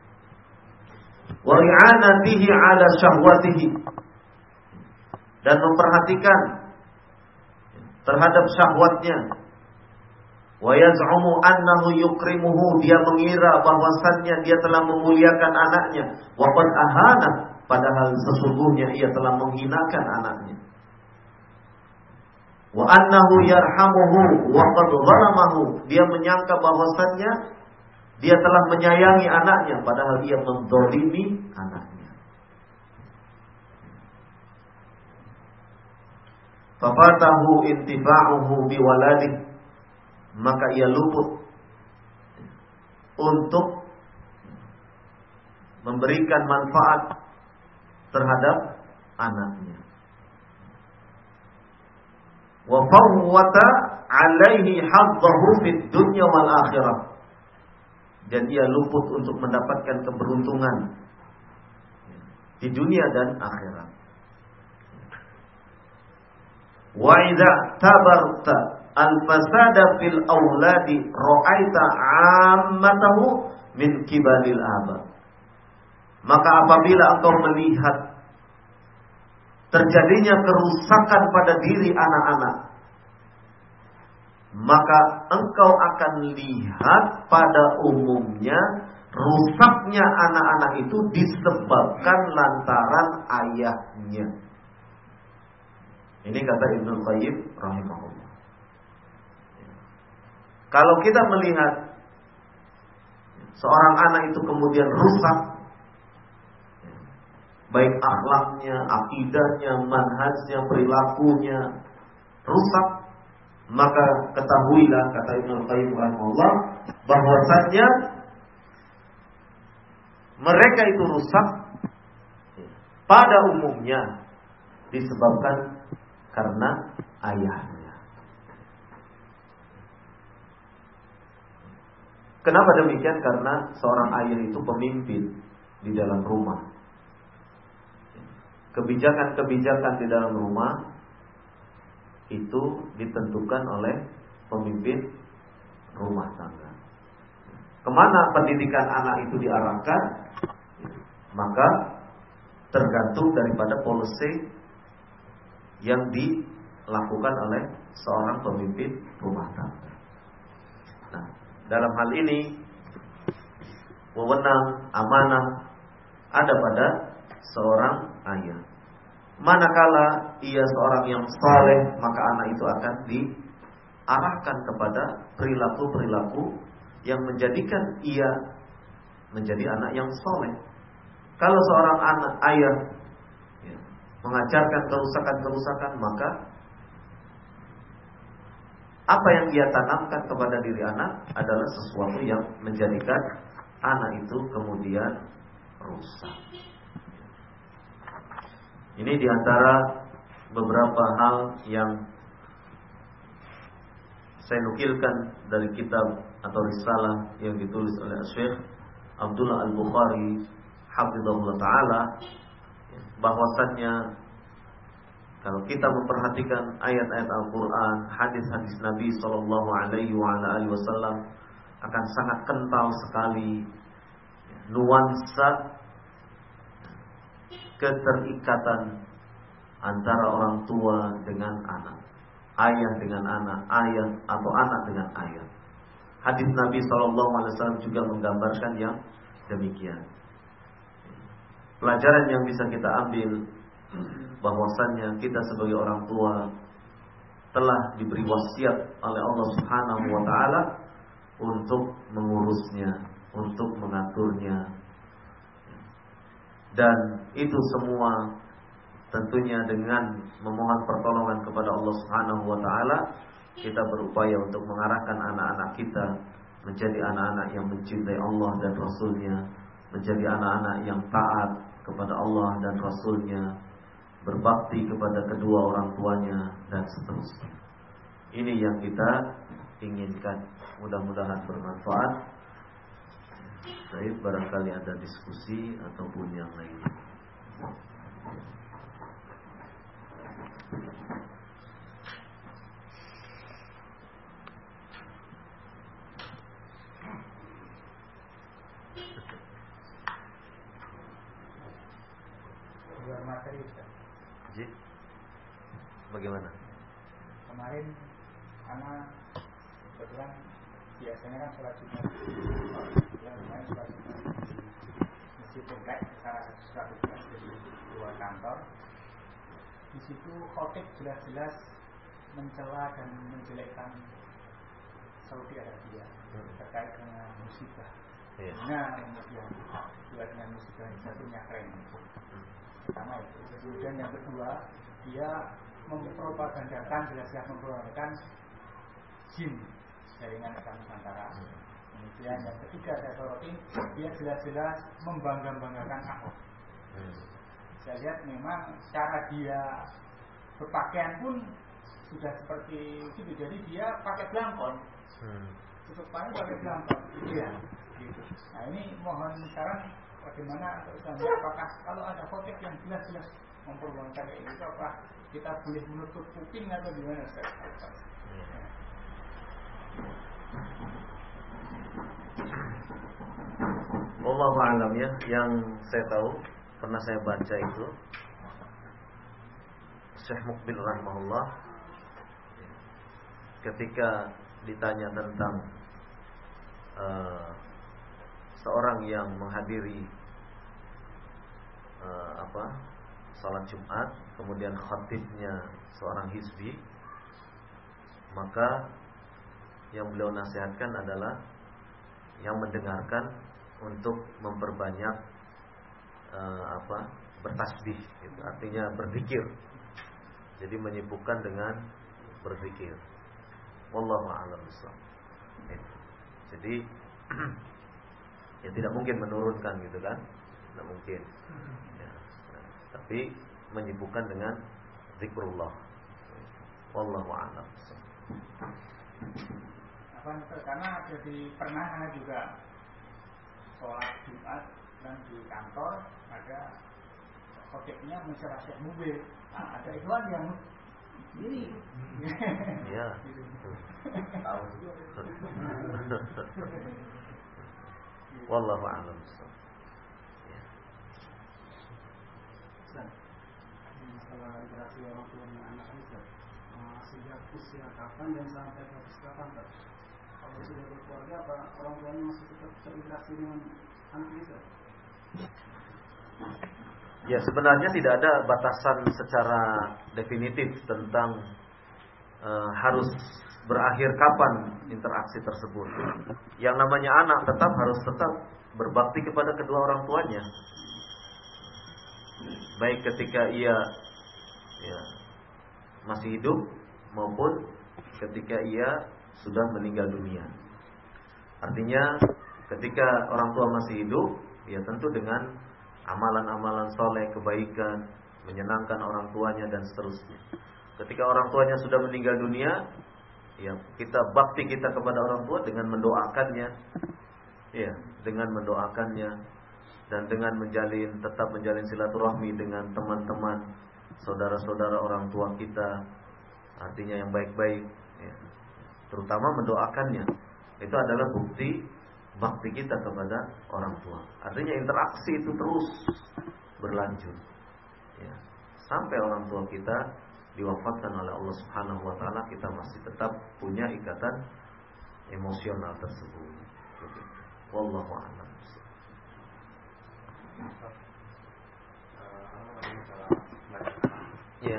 [SPEAKER 1] Wa i'anatihi 'ala syahwatihi, dan memperhatikan terhadap syahwatnya. Wa yaz'umu annahu yukrimuhu, dia mengira bahwasannya dia telah memuliakan anaknya. Wa qad ahana, padahal sesungguhnya ia telah menghinakan anaknya. Wa annahu yarhamuhu wa qad zalamahu, dia menyangka bahwasannya dia telah menyayangi anaknya, padahal ia menzalimi anaknya. Fafatahu intifa'uhu biwaladih, maka ia luput untuk memberikan manfaat terhadap anaknya. Wa fawwata 'alaihi haddahu fid dunya wal akhirah, dan ia luput untuk mendapatkan keberuntungan di dunia dan akhirat. Wa idza tabarta al-fasada fil auladi ra'aita 'ammatahu min kibalil aba, maka apabila engkau melihat terjadinya kerusakan pada diri anak-anak, maka engkau akan lihat pada umumnya rusaknya anak-anak itu disebabkan lantaran ayahnya. Ini kata Ibnu Qayyim rahimahullah. Kalau kita melihat seorang anak itu kemudian rusak, baik akhlaknya, akidahnya, manhajnya, perilakunya rusak, maka ketahuilah, kata Ibnu Qayyim rahimahullah, bahwasannya mereka itu rusak pada umumnya disebabkan karena ayahnya. Kenapa demikian? Karena seorang ayah itu pemimpin di dalam rumah. Kebijakan-kebijakan di dalam rumah itu ditentukan oleh pemimpin rumah tangga. Kemana pendidikan anak itu diarahkan, maka tergantung daripada policy yang di lakukan oleh seorang pemimpin rumah tangga. Nah, dalam hal ini wewenang amanah ada pada seorang ayah. Manakala ia seorang yang saleh, maka anak itu akan diarahkan kepada perilaku-perilaku yang menjadikan ia menjadi anak yang saleh. Kalau seorang anak ayah ya, mengajarkan kerusakan-kerusakan, maka apa yang dia tanamkan kepada diri anak adalah sesuatu yang menjadikan anak itu kemudian rusak. Ini diantara beberapa hal yang saya nukilkan dari kitab atau risalah yang ditulis oleh Syekh Abdullah Al-Bukhari hafizahullah ta'ala, bahwasannya kalau kita memperhatikan ayat-ayat Al-Quran, hadis-hadis Nabi Sallallahu Alaihi Wasallam, akan sangat kental sekali nuansa keterikatan antara orang tua dengan anak, ayah dengan anak, ayah atau anak dengan ayah. Hadis Nabi Sallallahu Alaihi Wasallam juga menggambarkan yang demikian. Pelajaran yang bisa kita ambil bahwasannya kita sebagai orang tua telah diberi wasiat oleh Allah Subhanahu wa taala untuk mengurusnya, untuk mengaturnya. Dan itu semua tentunya dengan memohon pertolongan kepada Allah Subhanahu wa taala, kita berupaya untuk mengarahkan anak-anak kita menjadi anak-anak yang mencintai Allah dan Rasul-Nya, menjadi anak-anak yang taat kepada Allah dan Rasul-Nya, berbakti kepada kedua orang tuanya, dan seterusnya. Ini yang kita inginkan. Mudah-mudahan bermanfaat. Baik, barangkali ada diskusi ataupun yang lainnya.
[SPEAKER 2] Luar materi Ustaz.
[SPEAKER 1] Ji, bagaimana?
[SPEAKER 2] Kemarin anak kebetulan biasanya kan sholat Jumat, kebetulan kemarin sholat Jumat di masjid dekat salah satu seratus meter di luar kantor. Di situ khotib jelas-jelas mencela dan menjelekkan Saudi Arabia terkait dengan musibah.
[SPEAKER 1] Iya.
[SPEAKER 2] Nah, kemudian juga dengan musibah satunya keren. Pertama itu. Kemudian yang kedua, dia mempropagandakan, jelas-jelas mempropagandakan jin jaringan Islam Nusantara. Kemudian yang ketiga saya soroti, dia jelas-jelas membangga-banggakan Ahok. Saya lihat memang cara dia berpakaian pun sudah seperti itu, jadi dia pakai belangkon, tutup panah pakai belangkon, iya. Gitu. Nah ini mohon saran bagaimana untuk Islam, apakah kalau ada khotib yang jelas-jelas memperjuangkan kayak gitu, apa kita boleh menutup kuping atau gimana Ustaz?
[SPEAKER 1] Wallahu a'lam ya. Yang saya tahu, pernah saya baca itu Syekh Muqbil rahimahullah ketika ditanya tentang uh, seorang yang menghadiri uh, apa salat Jumat, kemudian khatibnya seorang hizbi, maka yang beliau nasihatkan adalah yang mendengarkan untuk memperbanyak uh, apa bertasbih, gitu. Artinya berzikir. Jadi menyibukkan dengan berzikir. Wallahu a'lam bishawab. Jadi ya tidak mungkin menurunkan gitu kan, tidak mungkin. Ya, nah, tapi menyibukkan dengan zikrullah. Wallahu a'lam bishawab.
[SPEAKER 2] Apa karena jadi pernah juga sholat Jumat dan di kantor ada khotibnya mencerah Syekh Mubil. Nah, ada ikhwan yang ini.
[SPEAKER 1] Iya.
[SPEAKER 2] Tahu.
[SPEAKER 1] Wallahu a'lam. Ya.
[SPEAKER 3] Masalah interaksi orang tua dengan anak ini,
[SPEAKER 2] sejak usia kapan dan sampai ke usia kapan? Kalau sudah berkeluarga, apa orang tuanya masih tetap terinteraksi dengan anak itu?
[SPEAKER 1] Ya, sebenarnya tidak ada batasan secara definitif tentang uh, harus berakhir kapan interaksi tersebut. Yang namanya anak tetap harus tetap berbakti kepada kedua orang tuanya, baik ketika ia ya, masih hidup maupun ketika ia sudah meninggal dunia. Artinya ketika orang tua masih hidup, ya tentu dengan amalan-amalan soleh, kebaikan, menyenangkan orang tuanya dan seterusnya. Ketika orang tuanya sudah meninggal dunia, ya kita bakti kita kepada orang tua dengan mendoakannya, ya dengan mendoakannya dan dengan menjalin tetap menjalin silaturahmi dengan teman-teman, saudara-saudara orang tua kita, artinya yang baik-baik, ya. Terutama mendoakannya. Itu adalah bukti bakti kita kepada orang tua. Artinya interaksi itu terus berlanjut, ya. Sampai orang tua kita diwafatkan oleh Allah Subhanahu wa taala, kita masih tetap punya ikatan emosional tersebut. Wallahu a'lam. Ya.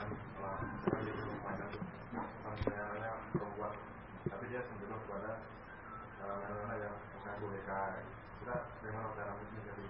[SPEAKER 1] Tapi dia cenderung kepada mainan yang bukan boneka. Kita bagaimana cara menjadinya?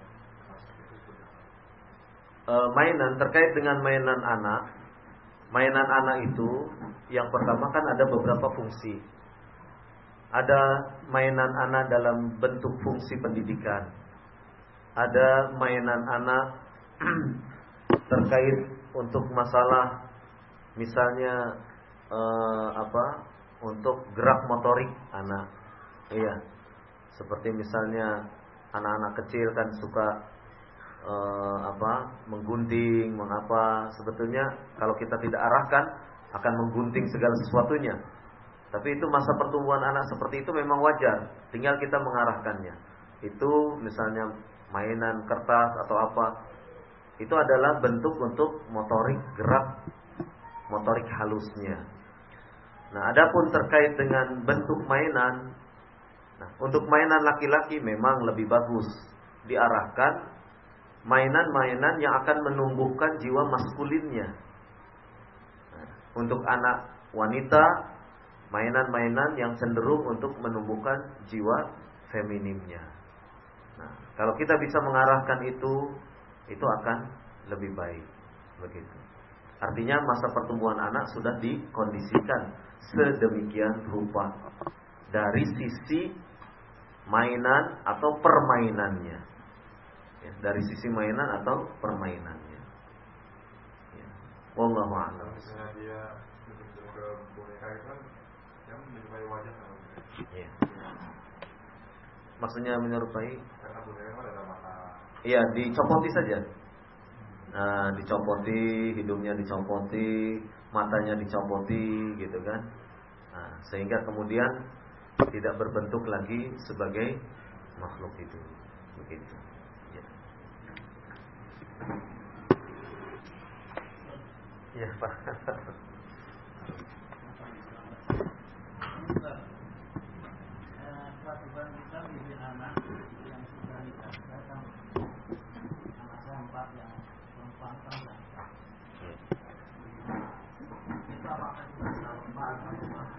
[SPEAKER 1] Mainan terkait dengan mainan anak. Mainan anak itu yang pertama kan ada beberapa fungsi. Ada mainan anak dalam bentuk fungsi pendidikan. Ada mainan anak terkait untuk masalah misalnya eh, apa? Untuk gerak motorik anak. Iya. Seperti misalnya anak-anak kecil kan suka eh, apa? menggunting, mengapa. Sebetulnya kalau kita tidak arahkan akan menggunting segala sesuatunya. Tapi itu masa pertumbuhan anak seperti itu memang wajar, tinggal kita mengarahkannya. Itu misalnya mainan kertas atau apa, itu adalah bentuk untuk motorik gerak, motorik halusnya. Nah, adapun terkait dengan bentuk mainan, nah, untuk mainan laki-laki memang lebih bagus diarahkan mainan-mainan yang akan menumbuhkan jiwa maskulinnya. Nah, untuk anak wanita, mainan-mainan yang cenderung untuk menumbuhkan jiwa feminimnya. Nah, kalau kita bisa mengarahkan itu, itu akan lebih baik. Begitu. Artinya masa pertumbuhan anak sudah dikondisikan sedemikian rupa dari sisi mainan atau permainannya. Ya, dari sisi mainan atau permainannya. Ya. Wallahu a'lam. Dia ke boneka itu kan yang menyerupai wajah. Iya. Maksudnya menyerupai? Karena boneka ada mata. Iya, dicopoti saja. Nah, dicopoti, hidungnya dicopoti, matanya dicopoti, gitu kan? Nah, sehingga kemudian tidak berbentuk lagi sebagai makhluk itu, begitu. Ya, ya Pak.
[SPEAKER 2] Kewajiban kita mendidik anak yang sudah nikah, datang anak saya empat yang perempuan perempuan. Kita apakah kita selalu empat atau empat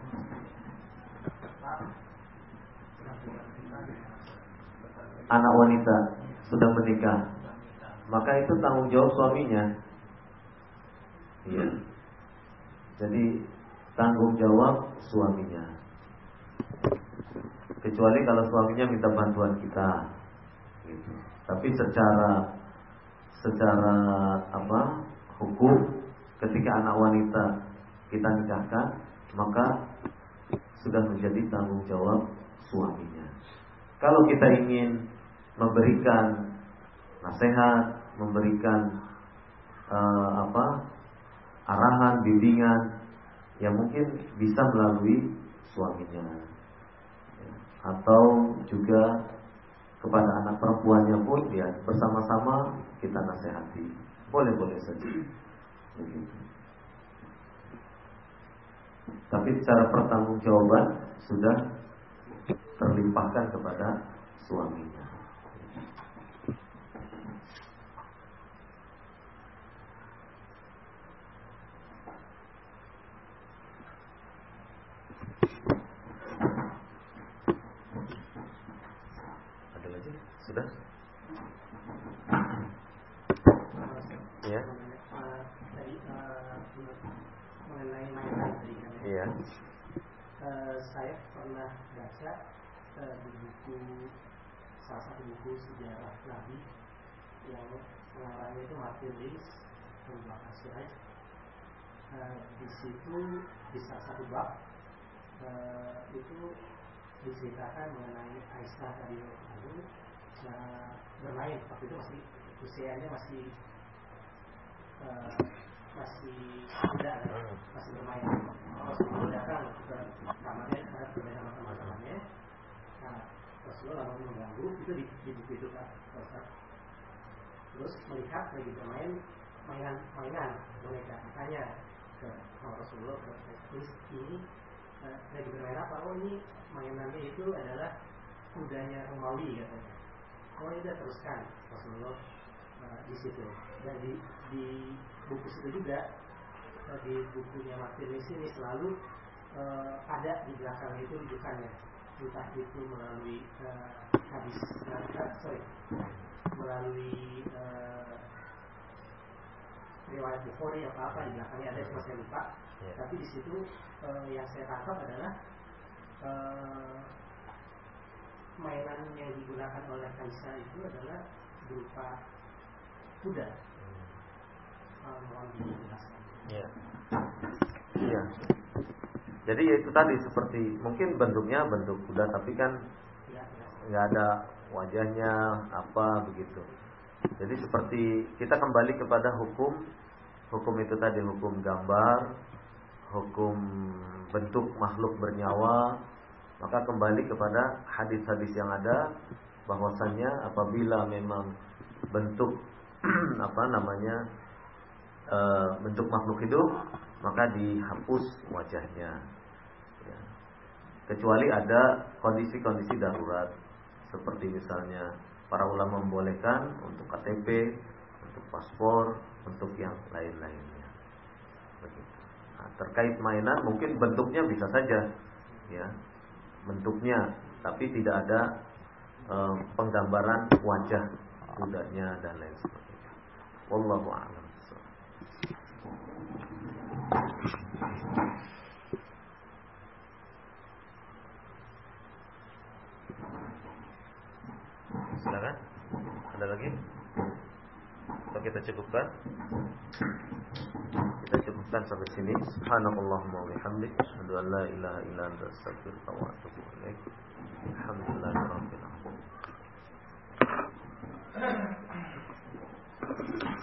[SPEAKER 1] anak wanita sudah menikah, maka itu tanggung jawab suaminya. Iya. Jadi tanggung jawab suaminya. Kecuali kalau suaminya minta bantuan kita, gitu. Tapi secara secara apa hukum, ketika anak wanita kita nikahkan, maka sudah menjadi tanggung jawab suaminya. Kalau kita ingin memberikan nasihat, memberikan uh, apa arahan, bimbingan, ya mungkin bisa melalui suaminya. Atau juga kepada anak perempuannya pun, ya bersama-sama kita nasihati. Boleh-boleh saja. Begitu. tapi secara pertanggungjawaban sudah terlimpahkan kepada suaminya. Ada lagi? Sudah? Ya.
[SPEAKER 3] Tadi mengenai mainan tadi kan ya.
[SPEAKER 1] Iya.
[SPEAKER 3] Uh, saya pernah baca uh, di buku, salah satu buku sejarah Nabi yang pengarangnya itu Martin Lins, Pembaca Suraj. Uh, di situ di salah satu bab uh, itu diceritakan mengenai Aisyah tadi itu uh, bermain waktu itu masih usianya masih uh, masih muda kan, masih bermain. Rasulullah datang ke kamarnya saat bermain sama teman-temannya. Nah, Rasulullah lalu mengganggu itu di, di buku itu kan. Terus melihat lagi bermain mainan-mainan boneka, tanya ke Rasulullah, terus ini uh, lagi bermain apa? Oh ini mainannya itu adalah kudanya Romawi katanya. Oh ini udah teruskan Rasulullah uh, di situ. Dan di, di buku situ juga, uh, di bukunya Martin Lins ini selalu uh, ada di belakang itu rujukannya, entah itu melalui uh, hadis, uh, sorry, melalui uh, riwayat Bukhari atau apa di belakangnya ada, cuma saya lupa. Yeah. Tapi di situ uh, yang saya tangkap adalah uh, mainan yang digunakan oleh Aisyah itu adalah berupa kuda. Uh, mohon dijelaskan.
[SPEAKER 1] Iya. Iya. Jadi ya itu tadi seperti mungkin bentuknya bentuk kuda tapi kan nggak ada wajahnya apa begitu. Jadi seperti kita kembali kepada hukum hukum itu tadi, hukum gambar, hukum bentuk makhluk bernyawa. Maka kembali kepada hadis-hadis yang ada bahwasannya apabila memang bentuk apa namanya e, bentuk makhluk hidup maka dihapus wajahnya ya. Kecuali ada kondisi-kondisi darurat seperti misalnya para ulama membolehkan untuk K T P, untuk paspor, untuk yang lain-lainnya begitu. Nah, terkait mainan mungkin bentuknya bisa saja ya, bentuknya tapi tidak ada e, penggambaran wajah kudanya dan lain sebagainya. Wallahu a'lam. Silakan. Ada lagi? Atau kita cukupkan? Kita cukupkan sampai sini. Subhanallahumma wa bihamdik, asyhadu an la ilaha illa anta, astaghfiruka wa atubu ilaik.